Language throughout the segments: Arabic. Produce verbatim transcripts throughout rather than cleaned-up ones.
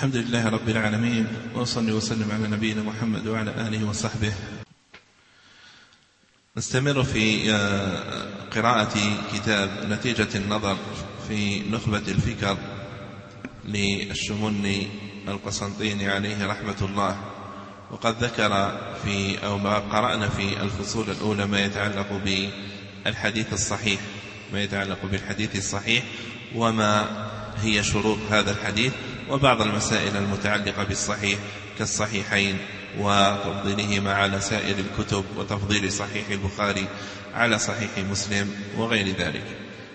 الحمد لله رب العالمين، وصلي وسلم على نبينا محمد وعلى آله وصحبه. نستمر في قراءة كتاب نتيجة النظر في نخبة الفكر للشمني القسنطيني عليه رحمة الله. وقد ذكر في أو ما قرأنا في الفصول الأولى ما يتعلق بالحديث الصحيح ما يتعلق بالحديث الصحيح وما هي شروط هذا الحديث، وبعض المسائل المتعلقة بالصحيح كالصحيحين وتفضيلهما على سائر الكتب، وتفضيل صحيح البخاري على صحيح مسلم وغير ذلك.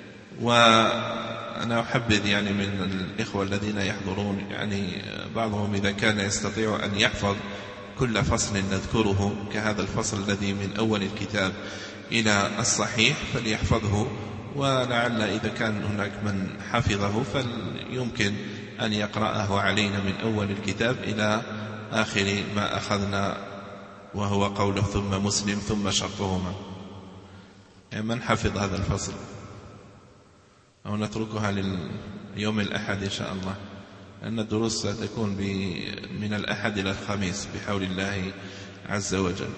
وأنا أحبذ يعني من الإخوة الذين يحضرون، يعني بعضهم إذا كان يستطيع أن يحفظ كل فصل نذكره كهذا الفصل الذي من أول الكتاب إلى الصحيح فليحفظه، ولعل إذا كان هناك من حفظه فليمكن أن يقرأه علينا من أول الكتاب إلى آخر ما أخذنا، وهو قوله ثم مسلم ثم شرطهما. يعني من حفظ هذا الفصل؟ أو نتركها لليوم الأحد إن شاء الله، لأن الدروس ستكون من الأحد إلى الخميس بحول الله عز وجل.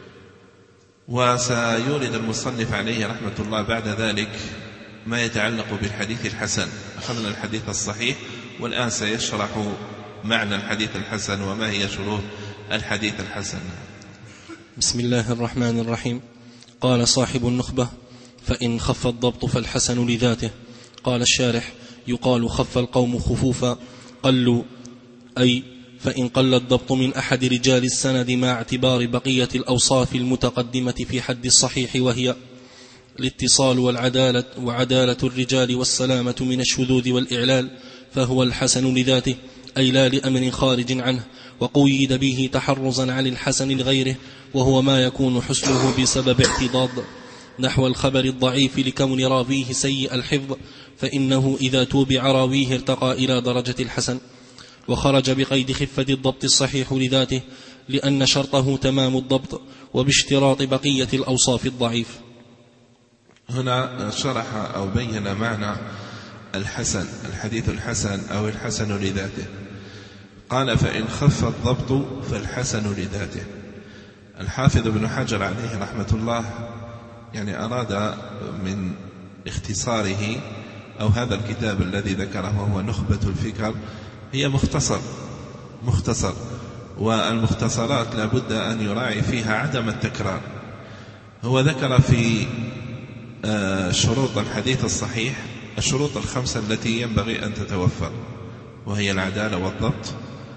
وسيورد المصنف عليه رحمة الله بعد ذلك ما يتعلق بالحديث الحسن. أخذنا الحديث الصحيح، والآن سيشرح معنى الحديث الحسن وما هي شروط الحديث الحسن. بسم الله الرحمن الرحيم. قال صاحب النخبة: فإن خف الضبط فالحسن لذاته. قال الشارح: يقال خف القوم خفوفا قلوا، أي فإن قل الضبط من أحد رجال السند مع اعتبار بقية الأوصاف المتقدمة في حد الصحيح، وهي الاتصال والعدالة وعدالة الرجال والسلامة من الشذوذ والإعلال، فهو الحسن لذاته، أي لا لأمر خارج عنه، وقيد به تحرزا عن الحسن لغيره، وهو ما يكون حسنه بسبب اعتضاد، نحو الخبر الضعيف لكون راويه سيء الحفظ، فإنه إذا توبع راويه ارتقى إلى درجة الحسن. وخرج بقيد خفة الضبط الصحيح لذاته، لأن شرطه تمام الضبط وباشتراط بقية الأوصاف الضعيف. هنا شرح أو بين معنى الحسن، الحديث الحسن أو الحسن لذاته. قال: فإن خف الضبط فالحسن لذاته. الحافظ ابن حجر عليه رحمة الله يعني أراد من اختصاره أو هذا الكتاب الذي ذكره وهو نخبة الفكر هي مختصر مختصر والمختصرات لا بد أن يراعي فيها عدم التكرار. هو ذكر في شروط الحديث الصحيح الشروط الخمسة التي ينبغي أن تتوفر، وهي العدالة والضبط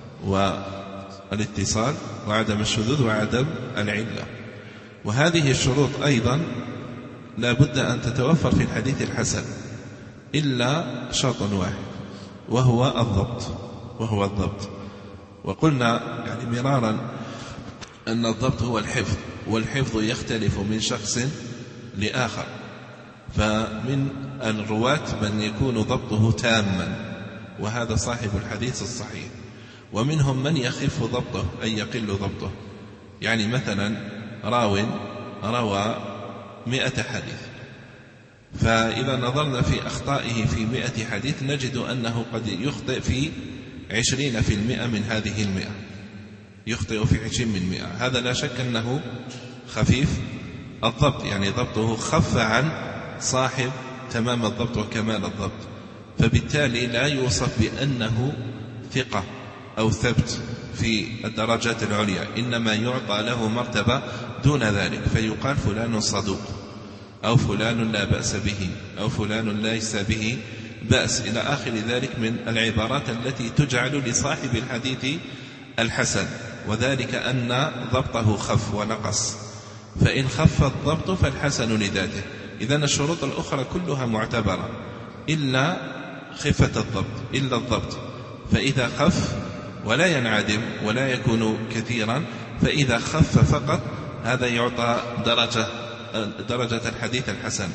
والاتصال وعدم الشذوذ وعدم العلة. وهذه الشروط أيضا لا بد أن تتوفر في الحديث الحسن إلا شرط واحد، وهو الضبط وهو الضبط وقلنا يعني مرارا أن الضبط هو الحفظ، والحفظ يختلف من شخص لآخر. فمن الرواة من يكون ضبطه تاما، وهذا صاحب الحديث الصحيح، ومنهم من يخف ضبطه أي يقل ضبطه. يعني مثلا راو روى مئة حديث، فإذا نظرنا في أخطائه في مئة حديث نجد أنه قد يخطئ في عشرين في المئة من هذه المئة، يخطئ في عشرين من مئة. هذا لا شك أنه خفيف الضبط، يعني ضبطه خف عن صاحب تمام الضبط وكمال الضبط، فبالتالي لا يوصف بأنه ثقة أو ثبت في الدرجات العليا، إنما يعطى له مرتبة دون ذلك، فيقال فلان صدوق أو فلان لا بأس به أو فلان ليس به بأس إلى آخر ذلك من العبارات التي تجعل لصاحب الحديث الحسن، وذلك أن ضبطه خف ونقص. فإن خف الضبط فالحسن لذاته. إذن الشروط الأخرى كلها معتبرة إلا خفة الضبط إلا الضبط، فإذا خف ولا ينعدم ولا يكون كثيرا، فإذا خف فقط هذا يعطى درجة درجة الحديث الحسن.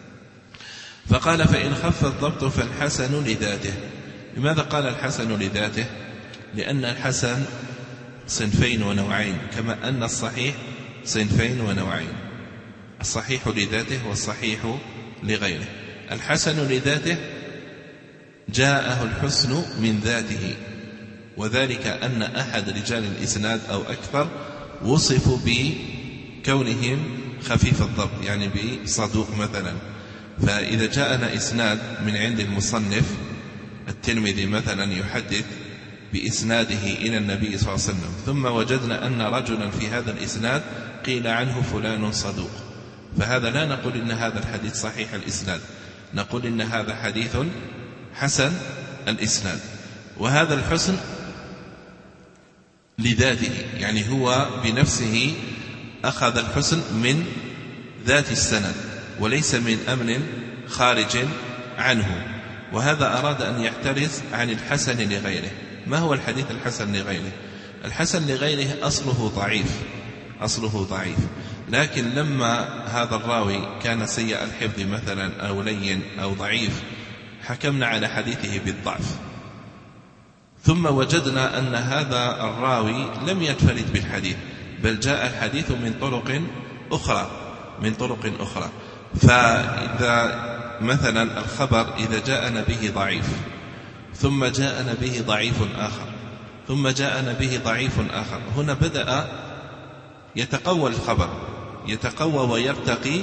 فقال: فإن خف الضبط فالحسن لذاته. لماذا قال الحسن لذاته؟ لأن الحسن صنفين ونوعين، كما أن الصحيح صنفين ونوعين، الصحيح لذاته والصحيح لغيره. الحسن لذاته جاءه الحسن من ذاته، وذلك أن أحد رجال الإسناد أو أكثر وصفوا بكونهم خفيف الضبط، يعني بصدوق مثلا. فإذا جاءنا إسناد من عند المصنف الترمذي مثلا يحدث بإسناده إلى النبي صلى الله عليه وسلم، ثم وجدنا أن رجلا في هذا الإسناد قيل عنه فلان صدوق، فهذا لا نقول إن هذا الحديث صحيح الإسناد، نقول إن هذا حديث حسن الإسناد. وهذا الحسن لذاته، يعني هو بنفسه أخذ الحسن من ذات السند وليس من أمر خارج عنه. وهذا أراد أن يحترز عن الحسن لغيره. ما هو الحديث الحسن لغيره؟ الحسن لغيره أصله ضعيف، أصله ضعيف، لكن لما هذا الراوي كان سيء الحفظ مثلا أو لين أو ضعيف حكمنا على حديثه بالضعف، ثم وجدنا أن هذا الراوي لم ينفرد بالحديث بل جاء الحديث من طرق أخرى من طرق أخرى. فإذا مثلا الخبر إذا جاءنا به ضعيف ثم جاءنا به ضعيف آخر ثم جاءنا به ضعيف آخر، هنا بدأ يتقوى الخبر، يتقوى ويرتقي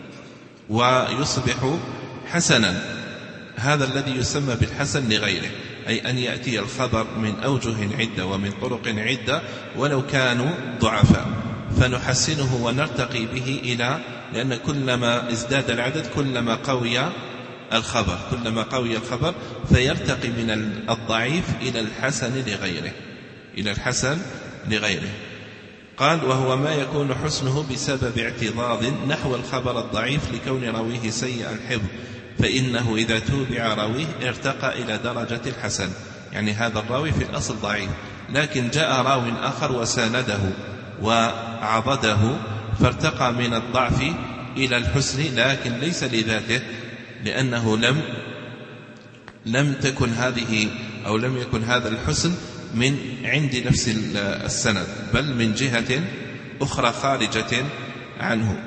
ويصبح حسنا. هذا الذي يسمى بالحسن لغيره، أي أن يأتي الخبر من أوجه عدة ومن طرق عدة ولو كانوا ضعفاء، فنحسنه ونرتقي به إلى، لأن كلما ازداد العدد كلما قوي الخبر، كلما قوي الخبر فيرتقي من الضعيف إلى الحسن لغيره، إلى الحسن لغيره. قال: وهو ما يكون حسنه بسبب اعتضاض نحو الخبر الضعيف لكون راويه سيء الحفظ، فإنه إذا توبع راويه ارتقى إلى درجة الحسن. يعني هذا الراوي في الأصل ضعيف، لكن جاء راو آخر وسانده وعضده فارتقى من الضعف إلى الحسن، لكن ليس لذاته، لأنه لم لم تكن هذه أو لم يكن هذا الحسن من عند نفس السند، بل من جهة أخرى خارجة عنه.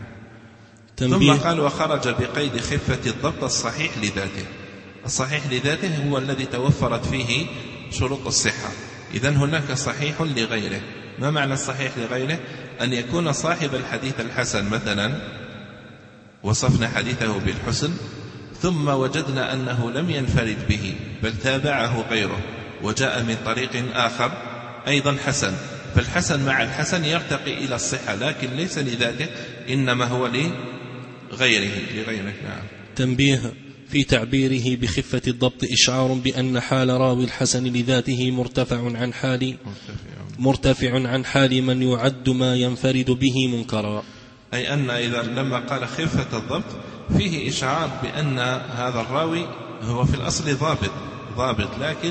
ثم قال: وخرج بقيد خفة الضبط الصحيح لذاته. الصحيح لذاته هو الذي توفرت فيه شروط الصحة. إذن هناك صحيح لغيره. ما معنى الصحيح لغيره؟ أن يكون صاحب الحديث الحسن مثلا وصفنا حديثه بالحسن، ثم وجدنا أنه لم ينفرد به بل تابعه غيره وجاء من طريق آخر أيضا حسن، فالحسن مع الحسن يرتقي إلى الصحة، لكن ليس لذاته، إنما هو لغيره لغيره. نعم. تنبيه: في تعبيره بخفة الضبط إشعار بأن حال راوي الحسن لذاته مرتفع عن حال مرتفع عن حال من يعد ما ينفرد به منكرا. أي أن إذا لما قال خفة الضبط فيه إشعار بأن هذا الراوي هو في الأصل ضابط ضابط لكن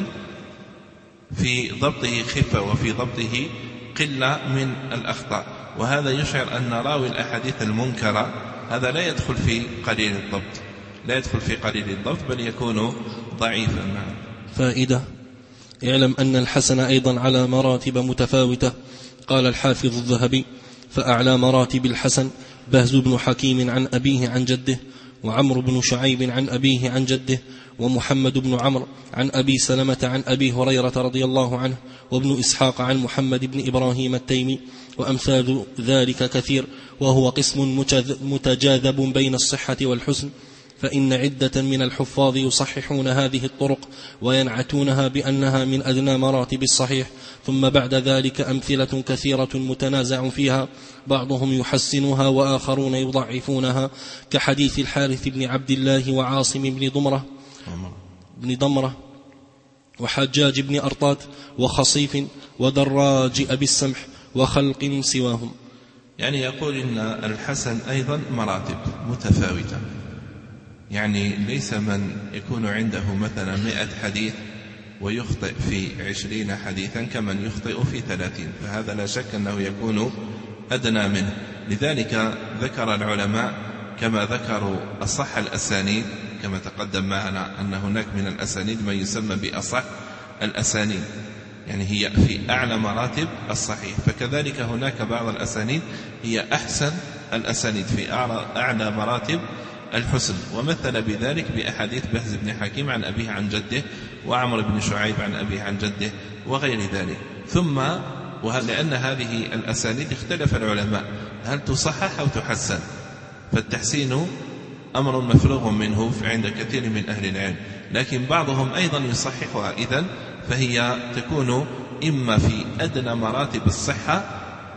في ضبطه خفة وفي ضبطه قلة من الأخطاء، وهذا يشعر أن راوي الأحاديث المنكرة هذا لا يدخل في قليل الضبط لا يدخل في قليل الضبط بل يكون ضعيفا. فائدة: اعلم أن الحسن أيضا على مراتب متفاوتة. قال الحافظ الذهبي: فأعلى مراتب الحسن بهز بن حكيم عن أبيه عن جده، وعمرو بن شعيب عن أبيه عن جده، ومحمد بن عمرو عن أبي سلمة عن أبي هريرة رضي الله عنه، وابن إسحاق عن محمد بن إبراهيم التيمي، وأمثال ذلك كثير، وهو قسم متجاذب بين الصحة والحسن، فإن عدة من الحفاظ يصححون هذه الطرق وينعتونها بأنها من أدنى مراتب الصحيح، ثم بعد ذلك أمثلة كثيرة متنازع فيها، بعضهم يحسنها وآخرون يضعفونها، كحديث الحارث بن عبد الله وعاصم بن ضمرة بن ضمرة وحجاج بن أرطاد وخصيف ودراج أبي السمح وخلق سواهم. يعني يقول إن الحسن أيضا مراتب متفاوتة، يعني ليس من يكون عنده مثلا مئة حديث ويخطئ في عشرين حديثا كمن يخطئ في ثلاثين، فهذا لا شك أنه يكون أدنى منه. لذلك ذكر العلماء كما ذكروا أصح الأسانيد، كما تقدم معنا أن هناك من الأسانيد ما يسمى بأصح الأسانيد، يعني هي في أعلى مراتب الصحيح، فكذلك هناك بعض الأسانيد هي أحسن الأسانيد في أعلى مراتب الحسن. ومثل بذلك بأحاديث بهز بن حكيم عن أبيه عن جده، وعمر بن شعيب عن أبيه عن جده وغير ذلك. ثم ولأن هذه الأسانيد اختلف العلماء هل تصحح أو تحسن، فالتحسين أمر مفروغ منه عند كثير من أهل العلم، لكن بعضهم أيضا يصححها. إذن فهي تكون إما في أدنى مراتب الصحة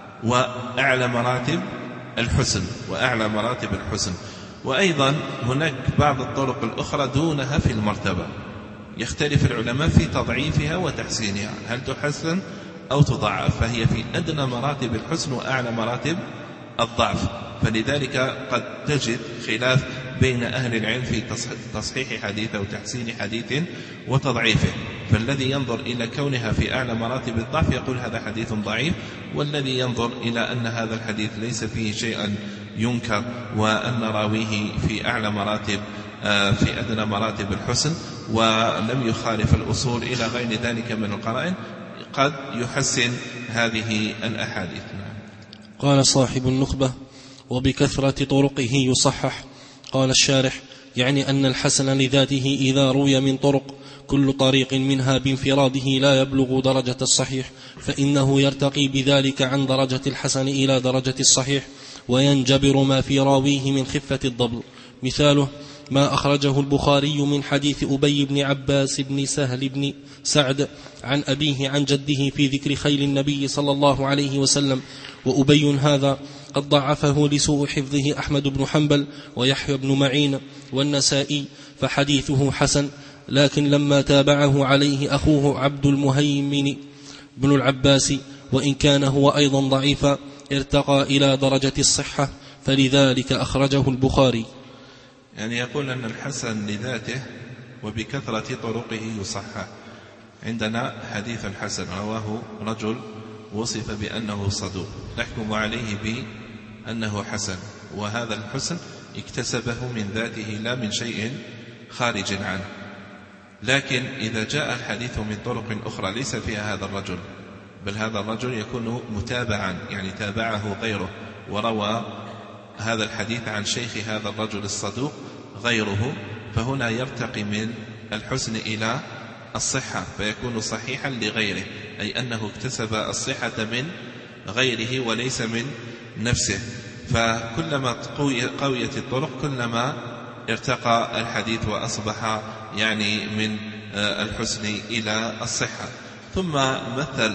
وأعلى مراتب الحسن وأعلى مراتب الحسن. وأيضا هناك بعض الطرق الأخرى دونها في المرتبة، يختلف العلماء في تضعيفها وتحسينها، هل تحسن أو تضعف، فهي في أدنى مراتب الحسن وأعلى مراتب الضعف. فلذلك قد تجد خلاف بين أهل العلم في تصحيح حديث أو تحسين حديث وتضعيفه، فالذي ينظر إلى كونها في أعلى مراتب الضعف يقول هذا حديث ضعيف، والذي ينظر إلى أن هذا الحديث ليس فيه شيئا ينكر وأن راويه في أعلى مراتب في أدنى مراتب الحسن ولم يخالف الأصول إلى غير ذلك من القرائن قد يحسن هذه الأحاديث. قال صاحب النخبة: وبكثرة طرقه يصحح. قال الشارح: يعني أن الحسن لذاته إذا روي من طرق كل طريق منها بانفراده لا يبلغ درجة الصحيح، فإنه يرتقي بذلك عن درجة الحسن إلى درجة الصحيح، وينجبر ما في راويه من خفة الضبط. مثاله ما أخرجه البخاري من حديث أبي بن عباس بن سهل بن سعد عن أبيه عن جده في ذكر خيل النبي صلى الله عليه وسلم. وأبي هذا قد ضعفه لسوء حفظه أحمد بن حنبل ويحيى بن معين والنسائي، فحديثه حسن، لكن لما تابعه عليه أخوه عبد المهيمن بن العباس وإن كان هو أيضا ضعيفا ارتقى إلى درجة الصحة، فلذلك أخرجه البخاري. يعني يقول أن الحسن لذاته وبكثرة طرقه يصحح. عندنا حديث حسن رواه رجل وصف بأنه صدوق، نحكم عليه بأنه حسن، وهذا الحسن اكتسبه من ذاته لا من شيء خارج عنه. لكن إذا جاء الحديث من طرق أخرى ليس فيها هذا الرجل، بل هذا الرجل يكون متابعا، يعني تابعه غيره وروى هذا الحديث عن شيخ هذا الرجل الصدوق غيره، فهنا يرتقي من الحسن إلى الصحة فيكون صحيحا لغيره، أي أنه اكتسب الصحة من غيره وليس من نفسه. فكلما قويت الطرق كلما ارتقى الحديث وأصبح يعني من الحسن إلى الصحة. ثم مثل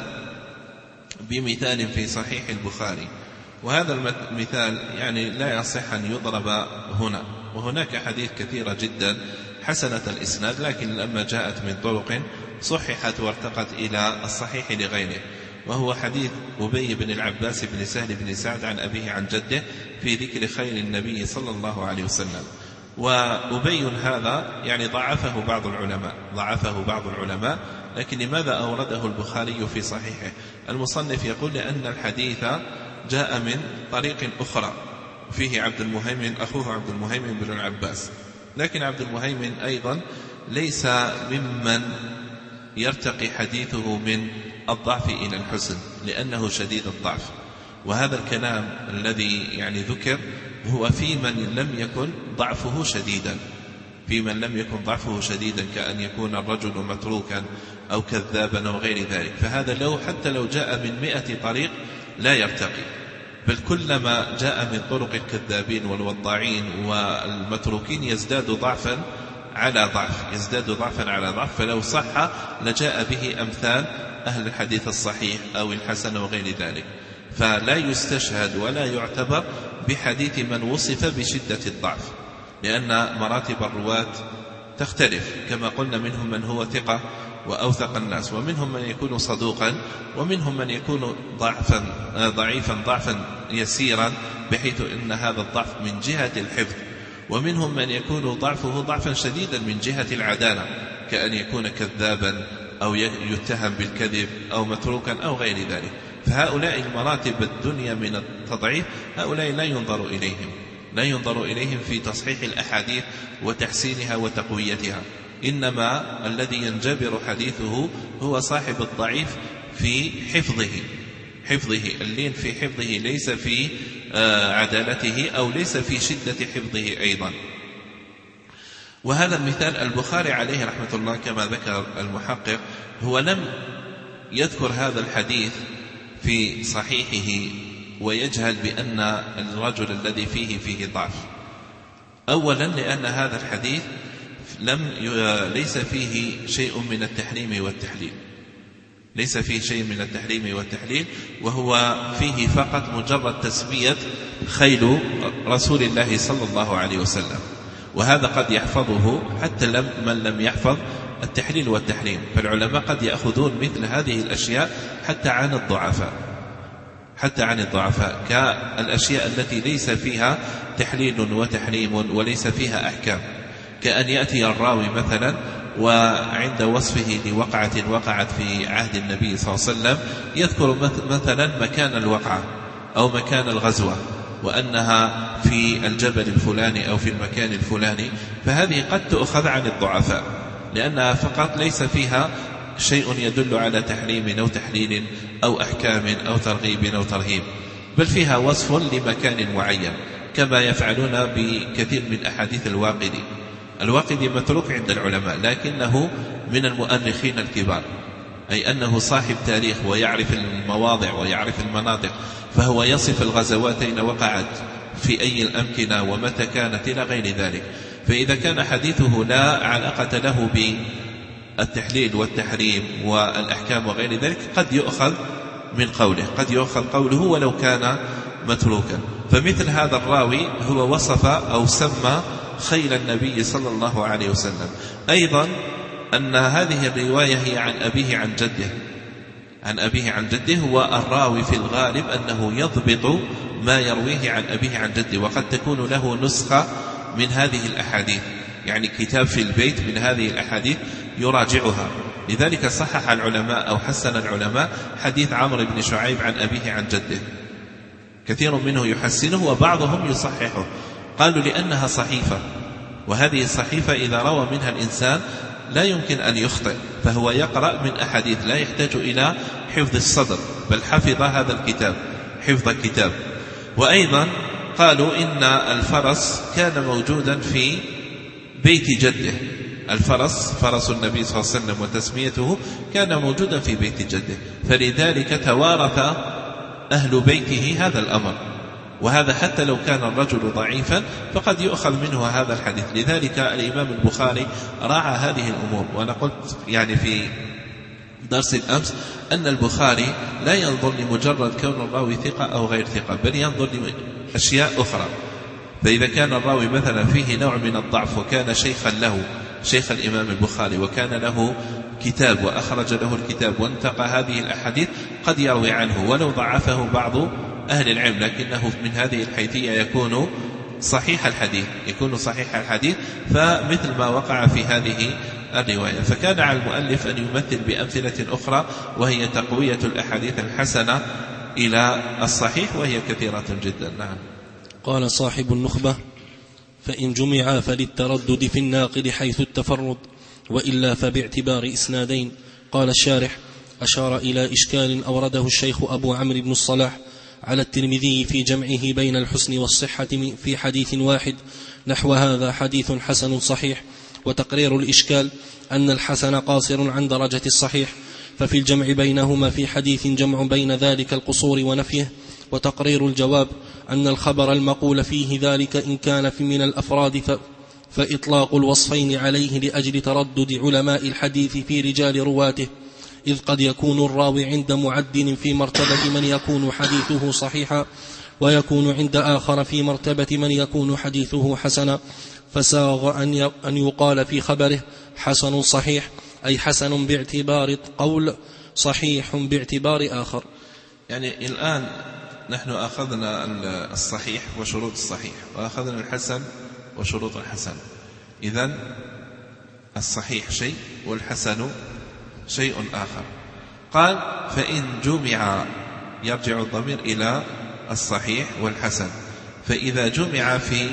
بمثال في صحيح البخاري، وهذا المثال يعني لا يصح أن يضرب هنا، وهناك حديث كثيرة جدا حسنة الإسناد لكن لما جاءت من طرق صححت وارتقت إلى الصحيح لغيره، وهو حديث أبي بن العباس بن سهل بن سعد عن أبيه عن جده في ذكر خير النبي صلى الله عليه وسلم. وأبي هذا يعني ضعفه بعض العلماء ضعفه بعض العلماء لكن لماذا أورده البخاري في صحيحه؟ المصنف يقول لأن الحديث جاء من طريق أخرى فيه عبد المهيمن أخوه عبد المهيمن بن العباس، لكن عبد المهيمن أيضا ليس ممن يرتقي حديثه من الضعف إلى الحسن لأنه شديد الضعف. وهذا الكلام الذي يعني ذكر هو في من لم يكن ضعفه شديدا في من لم يكن ضعفه شديدا كأن يكون الرجل متروكا أو كذابا أو غير ذلك، فهذا لو حتى لو جاء من مئة طريق لا يرتقي، بل كلما جاء من طرق الكذابين والوضاعين والمتروكين يزداد ضعفا على ضعف يزداد ضعفا على ضعف، فلو صح لجاء به أمثال أهل الحديث الصحيح أو الحسن وغير ذلك. فلا يستشهد ولا يعتبر بحديث من وصف بشدة الضعف، لأن مراتب الرواة تختلف كما قلنا، منهم من هو ثقة وأوثق الناس، ومنهم من يكون صدوقا، ومنهم من يكون ضعفا ضعيفا ضعفا يسيرا بحيث أن هذا الضعف من جهة الحفظ، ومنهم من يكون ضعفه ضعفا شديدا من جهة العدالة كأن يكون كذابا أو يتهم بالكذب أو متروكا أو غير ذلك. فهؤلاء المراتب الدنيا من التضعيف هؤلاء لا ينظر إليهم لا ينظر إليهم في تصحيح الأحاديث وتحسينها وتقويتها، إنما الذي ينجبر حديثه هو صاحب الضعيف في حفظه حفظه اللين في حفظه، ليس في عدالته أو ليس في شدة حفظه أيضا. وهذا المثال البخاري عليه رحمة الله كما ذكر المحقق هو لم يذكر هذا الحديث في صحيحه ويجهل بأن الرجل الذي فيه فيه ضعف. أولا لأن هذا الحديث لم ليس فيه شيء من التحريم والتحليل، ليس فيه شيء من التحريم والتحليل، وهو فيه فقط مجرد تسمية خيل رسول الله صلى الله عليه وسلم، وهذا قد يحفظه حتى لم من لم يحفظ التحليل والتحريم. فالعلماء قد يأخذون مثل هذه الأشياء حتى عن الضعفاء، حتى عن الضعفاء كالأشياء التي ليس فيها تحليل وتحريم وليس فيها أحكام، كأن يأتي الراوي مثلا وعند وصفه لوقعة وقعت في عهد النبي صلى الله عليه وسلم يذكر مثلا مكان الوقعة أو مكان الغزوة وأنها في الجبل الفلاني أو في المكان الفلاني، فهذه قد تؤخذ عن الضعفاء لأنها فقط ليس فيها شيء يدل على تحريم أو تحليل أو أحكام أو ترغيب أو ترهيب، بل فيها وصف لمكان معين، كما يفعلون بكثير من أحاديث الواقدي. الواقدي متروك عند العلماء لكنه من المؤرخين الكبار، أي أنه صاحب تاريخ ويعرف المواضع ويعرف المناطق، فهو يصف الغزوات أين وقعت في أي الأمكنة ومتى كانت إلى غير ذلك. فإذا كان حديثه لا علاقة له بالتحليل والتحريم والأحكام وغير ذلك قد يؤخذ من قوله، قد يؤخذ قوله ولو كان متروكا. فمثل هذا الراوي هو وصف أو سمى خيل النبي صلى الله عليه وسلم. أيضا أن هذه الرواية هي عن أبيه عن جده، عن أبيه عن جده، هو الراوي في الغالب أنه يضبط ما يرويه عن أبيه عن جده، وقد تكون له نسخة من هذه الأحاديث، يعني كتاب في البيت من هذه الأحاديث يراجعها. لذلك صحح العلماء أو حسن العلماء حديث عمرو بن شعيب عن أبيه عن جده، كثير منه يحسنه وبعضهم يصححه، قالوا لأنها صحيفة، وهذه الصحيفة إذا روى منها الإنسان لا يمكن أن يخطئ، فهو يقرأ من أحاديث لا يحتاج إلى حفظ الصدر، بل حفظ هذا الكتاب حفظ الكتاب. وأيضا قالوا إن الفرس كان موجودا في بيت جده، الفرس فرس النبي صلى الله عليه وسلم وتسميته كان موجودا في بيت جده، فلذلك توارث أهل بيته هذا الأمر، وهذا حتى لو كان الرجل ضعيفا فقد يؤخذ منه هذا الحديث. لذلك الإمام البخاري راعى هذه الأمور. وأنا قلت يعني في درس الأمس أن البخاري لا ينظر لمجرد كون الراوي ثقة أو غير ثقة، بل ينظر لأشياء أخرى. فإذا كان الراوي مثلا فيه نوع من الضعف وكان شيخا له، شيخ الإمام البخاري، وكان له كتاب وأخرج له الكتاب وانتقى هذه الأحاديث، قد يروي عنه ولو ضعفه بعض أهل العلم، لكنه من هذه الحيثية يكون صحيح الحديث، يكون صحيح الحديث. فمثل ما وقع في هذه الرواية، فكان على المؤلف أن يمثل بأمثلة أخرى وهي تقوية الأحاديث الحسنة إلى الصحيح، وهي كثيرة جدا. نعم. قال صاحب النخبة: فإن جمع فللتردد في الناقد حيث التفرد، وإلا فباعتبار إسنادين. قال الشارح: أشار إلى إشكال أورده الشيخ أبو عمرو بن الصلاح على الترمذي في جمعه بين الحسن والصحة في حديث واحد، نحو هذا حديث حسن صحيح. وتقرير الإشكال أن الحسن قاصر عن درجة الصحيح، ففي الجمع بينهما في حديث جمع بين ذلك القصور ونفيه. وتقرير الجواب أن الخبر المقول فيه ذلك إن كان في من الأفراد ف... فإطلاق الوصفين عليه لأجل تردد علماء الحديث في رجال رواته، إذ قد يكون الراوي عند معدل في مرتبة من يكون حديثه صحيحا، ويكون عند آخر في مرتبة من يكون حديثه حسنا، فساغ أن يقال في خبره حسن صحيح، أي حسن باعتبار قول، صحيح باعتبار آخر. يعني الآن نحن أخذنا الصحيح وشروط الصحيح، وأخذنا الحسن وشروط الحسن. إذن الصحيح شيء والحسن شيء آخر. قال: فإن جمع، يرجع الضمير إلى الصحيح والحسن، فإذا جمع في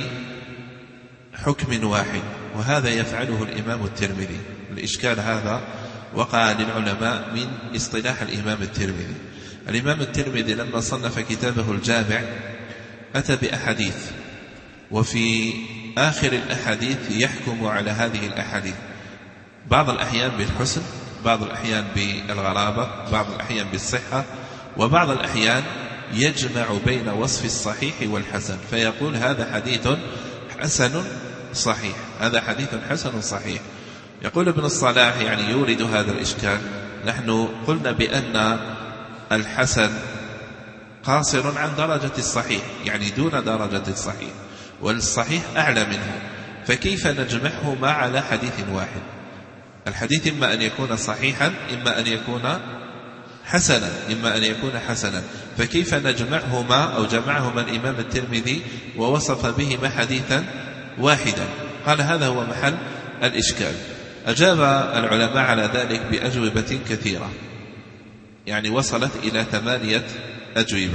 حكم واحد، وهذا يفعله الإمام الترمذي. الإشكال هذا وقع للعلماء من اصطلاح الإمام الترمذي. الإمام الترمذي لما صنف كتابه الجامع أتى بأحاديث، وفي آخر الأحاديث يحكم على هذه الأحاديث، بعض الأحيان بالحسن، بعض الأحيان بالغرابة، بعض الأحيان بالصحة، وبعض الأحيان يجمع بين وصف الصحيح والحسن فيقول هذا حديث حسن صحيح، هذا حديث حسن صحيح. يقول ابن الصلاح يعني يورد هذا الإشكال: نحن قلنا بأن الحسن قاصر عن درجة الصحيح، يعني دون درجة الصحيح، والصحيح أعلى منه، فكيف نجمعهما على حديث واحد؟ الحديث إما أن يكون صحيحا، إما أن يكون حسنا، إما أن يكون حسنا، فكيف نجمعهما أو جمعهما الإمام الترمذي ووصف بهما حديثا واحدا؟ قال هذا هو محل الإشكال. أجاب العلماء على ذلك بأجوبة كثيرة، يعني وصلت إلى ثمانية أجوبة،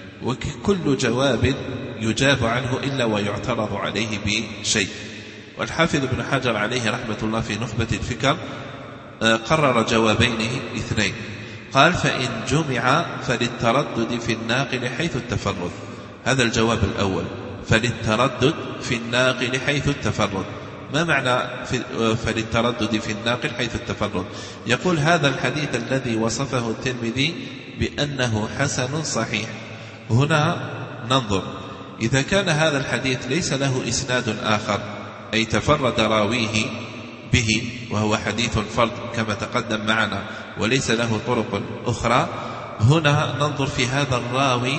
وكل جواب يجاب عنه إلا ويعترض عليه بشيء. والحافظ ابن حجر عليه رحمة الله في نخبة الفكر قرر جوابين اثنين، قال: فإن جمع فللتردد في الناقل حيث التفرد. هذا الجواب الأول، فللتردد في الناقل حيث التفرد. ما معنى فللتردد في الناقل حيث التفرد؟ يقول هذا الحديث الذي وصفه الترمذي بأنه حسن صحيح، هنا ننظر إذا كان هذا الحديث ليس له إسناد آخر، أي تفرد راويه به وهو حديث فرد كما تقدم معنا وليس له طرق أخرى، هنا ننظر في هذا الراوي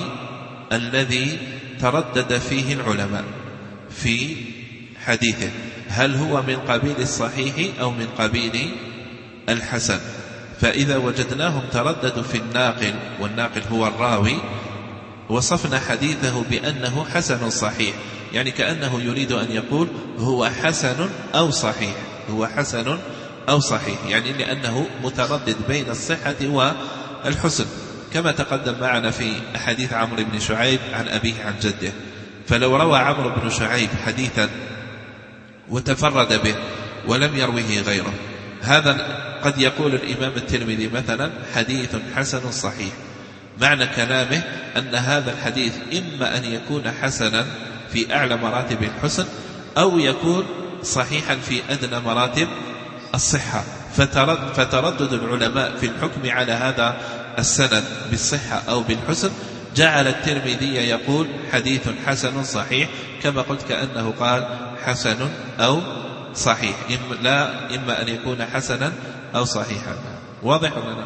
الذي تردد فيه العلماء في حديثه، هل هو من قبيل الصحيح أو من قبيل الحسن؟ فإذا وجدناهم ترددوا في الناقل، والناقل هو الراوي، وصفنا حديثه بأنه حسن صحيح، يعني كأنه يريد أن يقول هو حسن أو صحيح، هو حسن أو صحيح، يعني لأنه متردد بين الصحة والحسن، كما تقدم معنا في حديث عمرو بن شعيب عن أبيه عن جده. فلو روى عمرو بن شعيب حديثا وتفرد به ولم يروه غيره، هذا قد يقول الإمام الترمذي مثلا حديث حسن صحيح، معنى كلامه أن هذا الحديث إما أن يكون حسنا في أعلى مراتب الحسن، أو يكون صحيحا في أدنى مراتب الصحة. فترد فتردد العلماء في الحكم على هذا السند بالصحة أو بالحسن جعل الترمذي يقول حديث حسن صحيح، كما قلت كأنه قال حسن أو صحيح، إما لا إما أن يكون حسنا أو صحيحا. واضح لنا؟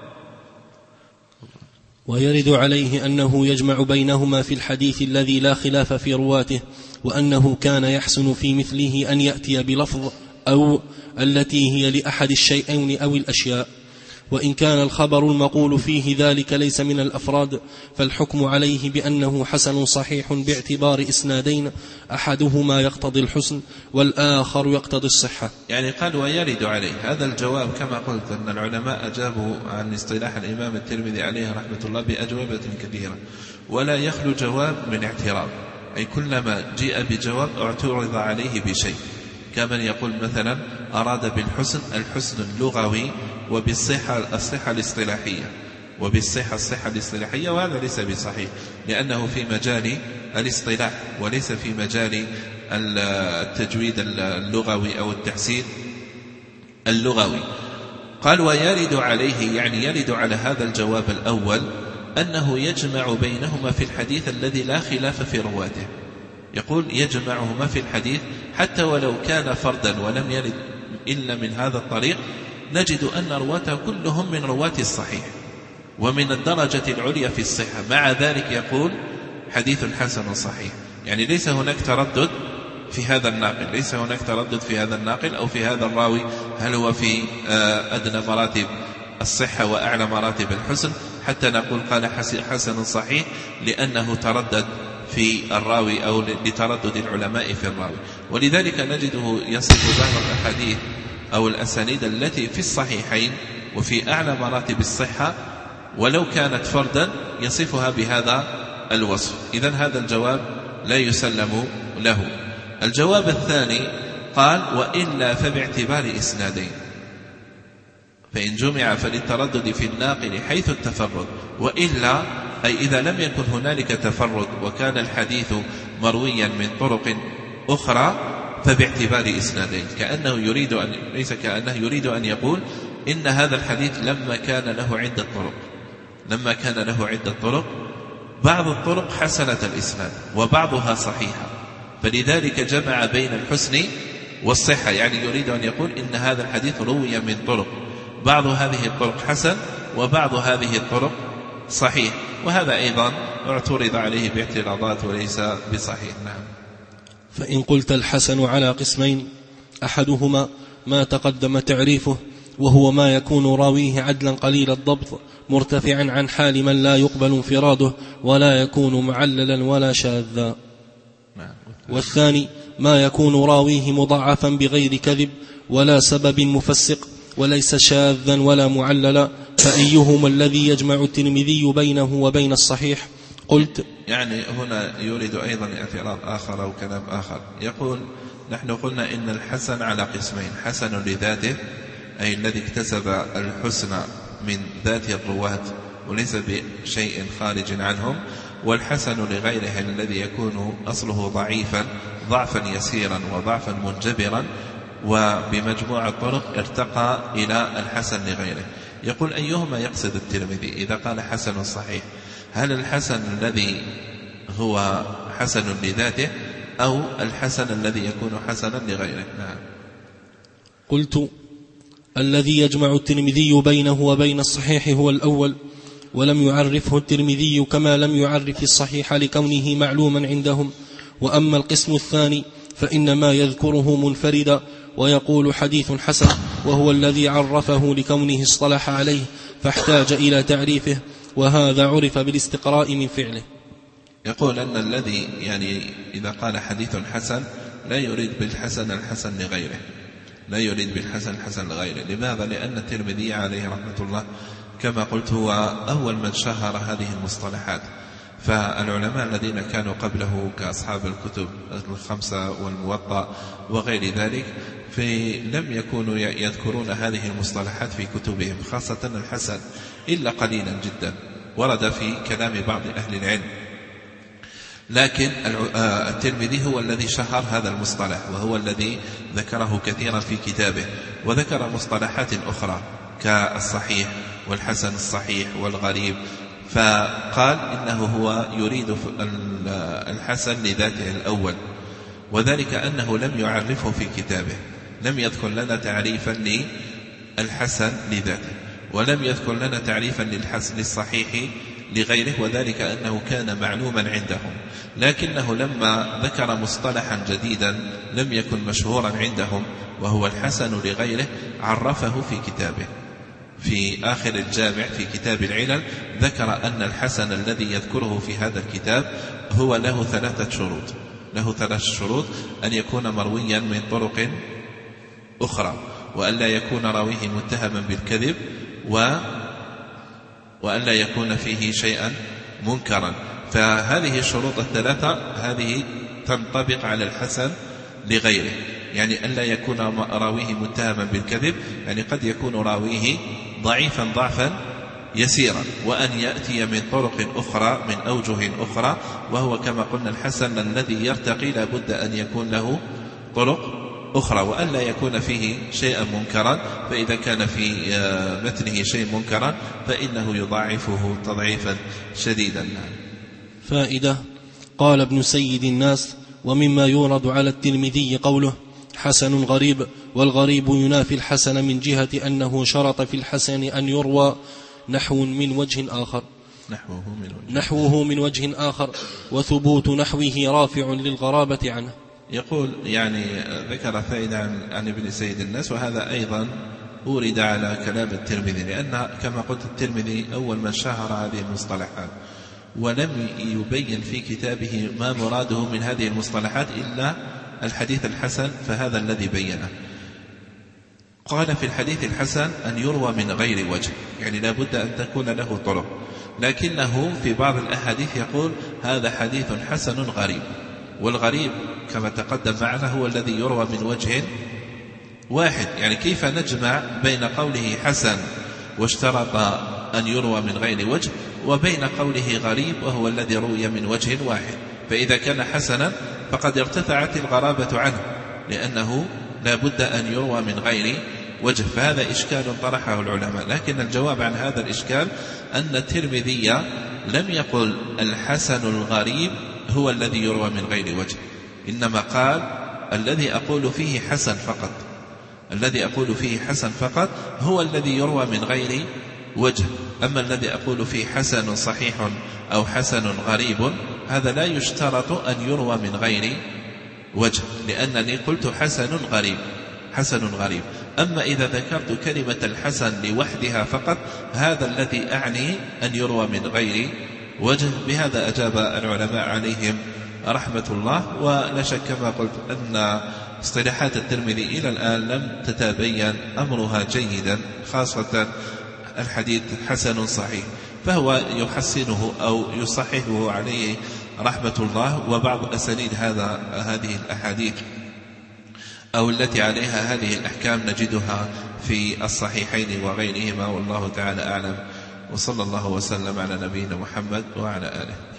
ويرد عليه أنه يجمع بينهما في الحديث الذي لا خلاف في رواته، وأنه كان يحسن في مثله أن يأتي بلفظ أو التي هي لأحد الشيئين أو الأشياء، وإن كان الخبر المقول فيه ذلك ليس من الأفراد، فالحكم عليه بأنه حسن صحيح باعتبار إسنادين، أحدهما يقتضي الحسن والآخر يقتضي الصحة. يعني قال ويرد عليه. هذا الجواب كما قلت أن العلماء أجابوا عن اصطلاح الإمام الترمذي عليه رحمة الله بأجوبة كثيرة، ولا يخلو جواب من اعتراض، أي كلما جاء بجواب اعترض عليه بشيء، كمن يقول مثلا أراد بالحسن الحسن اللغوي وبالصحة الصحة الاصطلاحية، وبالصحة الصحة الاصطلاحية، وهذا ليس بصحيح لأنه في مجال الاصطلاح وليس في مجال التجويد اللغوي أو التحسين اللغوي. قال ويرد عليه، يعني يرد على هذا الجواب الأول أنه يجمع بينهما في الحديث الذي لا خلاف في رواته. يقول يجمعهما في الحديث حتى ولو كان فردا ولم يرد إلا من هذا الطريق، نجد أن رواته كلهم من رواة الصحيح ومن الدرجة العليا في الصحة، مع ذلك يقول حديث حسن صحيح. يعني ليس هناك تردد في هذا الناقل، ليس هناك تردد في هذا الناقل أو في هذا الراوي، هل هو في أدنى مراتب الصحة وأعلى مراتب الحسن، حتى نقول قال حسن صحيح لأنه تردد في الراوي أو لتردد العلماء في الراوي. ولذلك نجده يصف بعض الأحاديث أو الأسانيد التي في الصحيحين وفي أعلى مراتب الصحة ولو كانت فردا يصفها بهذا الوصف. إذن هذا الجواب لا يسلم له. الجواب الثاني قال وإلا فباعتبار إسنادين، فإن جمع فللتردد في الناقل حيث التفرد، وإلا أي إذا لم يكن هنالك تفرد وكان الحديث مرويا من طرق أخرى فباعتبار إسنادين، كأنه يريد أن ليس كأنه يريد أن يقول إن هذا الحديث لما كان له عدة طرق لما كان له عدة طرق بعض الطرق حسنة الإسناد وبعضها صحيحة، فلذلك جمع بين الحسن والصحة، يعني يريد أن يقول إن هذا الحديث روي من طرق بعض هذه الطرق حسن وبعض هذه الطرق صحيح، وهذا أيضا اعترض عليه باعتراضات وليس بصحيح. نعم. فإن قلت الحسن على قسمين، أحدهما ما تقدم تعريفه وهو ما يكون راويه عدلا قليل الضبط مرتفعا عن حال من لا يقبل انفراده ولا يكون معللا ولا شاذا، والثاني ما يكون راويه مضاعفا بغير كذب ولا سبب مفسق وليس شاذا ولا معللا، فأيهما الذي يجمع الترمذي بينه وبين الصحيح؟ قلت يعني هنا يريد أيضا اعتراض آخر أو كلام آخر، يقول نحن قلنا إن الحسن على قسمين، حسن لذاته أي الذي اكتسب الحسن من ذات الرواة وليس بشيء خارج عنهم، والحسن لغيره الذي يكون أصله ضعيفا ضعفا يسيرا وضعفا منجبرا وبمجموع الطرق ارتقى إلى الحسن لغيره. يقول أيهما يقصد الترمذي إذا قال حسن صحيح؟ هل الحسن الذي هو حسن لذاته أو الحسن الذي يكون حسنا لغيره؟ نعم. قلت الذي يجمع الترمذي بينه وبين الصحيح هو الأول، ولم يعرفه الترمذي كما لم يعرف الصحيح لكونه معلوما عندهم. وأما القسم الثاني فإنما يذكره منفردا ويقول حديث حسن، وهو الذي عرفه لكونه اصطلح عليه فاحتاج إلى تعريفه، وهذا عرف بالاستقراء من فعله. يقول أن الذي يعني إذا قال حديث حسن لا يريد بالحسن الحسن لغيره لا يريد بالحسن الحسن لغيره. لماذا؟ لأن الترمذي عليه رحمة الله كما قلت هو أول من شهر هذه المصطلحات، فالعلماء الذين كانوا قبله كأصحاب الكتب الخمسة والموطأ وغير ذلك لم يكونوا يذكرون هذه المصطلحات في كتبهم، خاصة الحسن إلا قليلا جدا ورد في كلام بعض أهل العلم، لكن الترمذي هو الذي شهر هذا المصطلح وهو الذي ذكره كثيرا في كتابه، وذكر مصطلحات أخرى كالصحيح والحسن الصحيح والغريب، فقال إنه هو يريد الحسن لذاته الأول، وذلك أنه لم يعرفه في كتابه، لم يذكر لنا تعريفا للحسن لذاته ولم يذكر لنا تعريفا للحسن للصحيح لغيره، وذلك أنه كان معلوما عندهم، لكنه لما ذكر مصطلحا جديدا لم يكن مشهورا عندهم وهو الحسن لغيره عرفه في كتابه. في آخر الجامع في كتاب العلل ذكر أن الحسن الذي يذكره في هذا الكتاب هو له ثلاثة شروط له ثلاث شروط أن يكون مرويا من طرق أخرى، وأن لا يكون راويه متهما بالكذب، و وأن لا يكون فيه شيئا منكرا. فهذه الشروط الثلاثة هذه تنطبق على الحسن لغيره، يعني أن لا يكون راويه متهما بالكذب، يعني قد يكون راويه ضعيفا ضعفا يسيرا، وأن يأتي من طرق أخرى من أوجه أخرى، وهو كما قلنا الحسن الذي يرتقي لابد أن يكون له طرق أخرى، وأن لا يكون فيه شيئا منكرا، فإذا كان في متنه شيء منكرا فإنه يضاعفه تضعيفا شديدا. فائدة. قال ابن سيد الناس: ومما يورد على الترمذي قوله حسن غريب، والغريب ينافي الحسن من جهة أنه شرط في الحسن أن يروى نحو من وجه آخر نحوه من وجه, نحوه من وجه آخر وثبوت نحوه رافع للغرابة عنه. يقول يعني ذكر فائدة عن ابن سيد الناس، وهذا أيضا أورد على كلام الترمذي، لأن كما قلت الترمذي أول من شهر هذه المصطلحات ولم يبين في كتابه ما مراده من هذه المصطلحات إلا الحديث الحسن، فهذا الذي بينه. قال في الحديث الحسن أن يروى من غير وجه، يعني لا بد أن تكون له طرق، لكنه في بعض الأحاديث يقول هذا حديث حسن غريب، والغريب كما تقدم معنا هو الذي يروى من وجه واحد. يعني كيف نجمع بين قوله حسن واشترط أن يروى من غير وجه وبين قوله غريب وهو الذي روي من وجه واحد؟ فإذا كان حسنا فقد ارتفعت الغرابة عنه، لأنه لا بد أن يروى من غير وجه. فهذا إشكال طرحه العلماء، لكن الجواب عن هذا الإشكال أن الترمذي لم يقل الحسن الغريب هو الذي يروى من غير وجه، إنما قال الذي أقول فيه حسن فقط، الذي أقول فيه حسن فقط هو الذي يروى من غير وجه. أما الذي أقول فيه حسن صحيح أو حسن غريب هذا لا يشترط أن يروى من غير وجه، لأنني قلت حسن غريب حسن غريب. أما إذا ذكرت كلمة الحسن لوحدها فقط هذا الذي أعني أن يروى من غير وجه. بهذا أجاب العلماء عليهم رحمة الله. ولا شك كما قلت أن اصطلاحات الترمذي إلى الآن لم تتبين أمرها جيدا، خاصة الحديث حسن صحيح، فهو يحسنه أو يصححه عليه رحمة الله. وبعض أسانيد هذا هذه الأحاديث أو التي عليها هذه الأحكام نجدها في الصحيحين وغيرهما، والله تعالى أعلم. وصلى الله وسلم على نبينا محمد وعلى آله.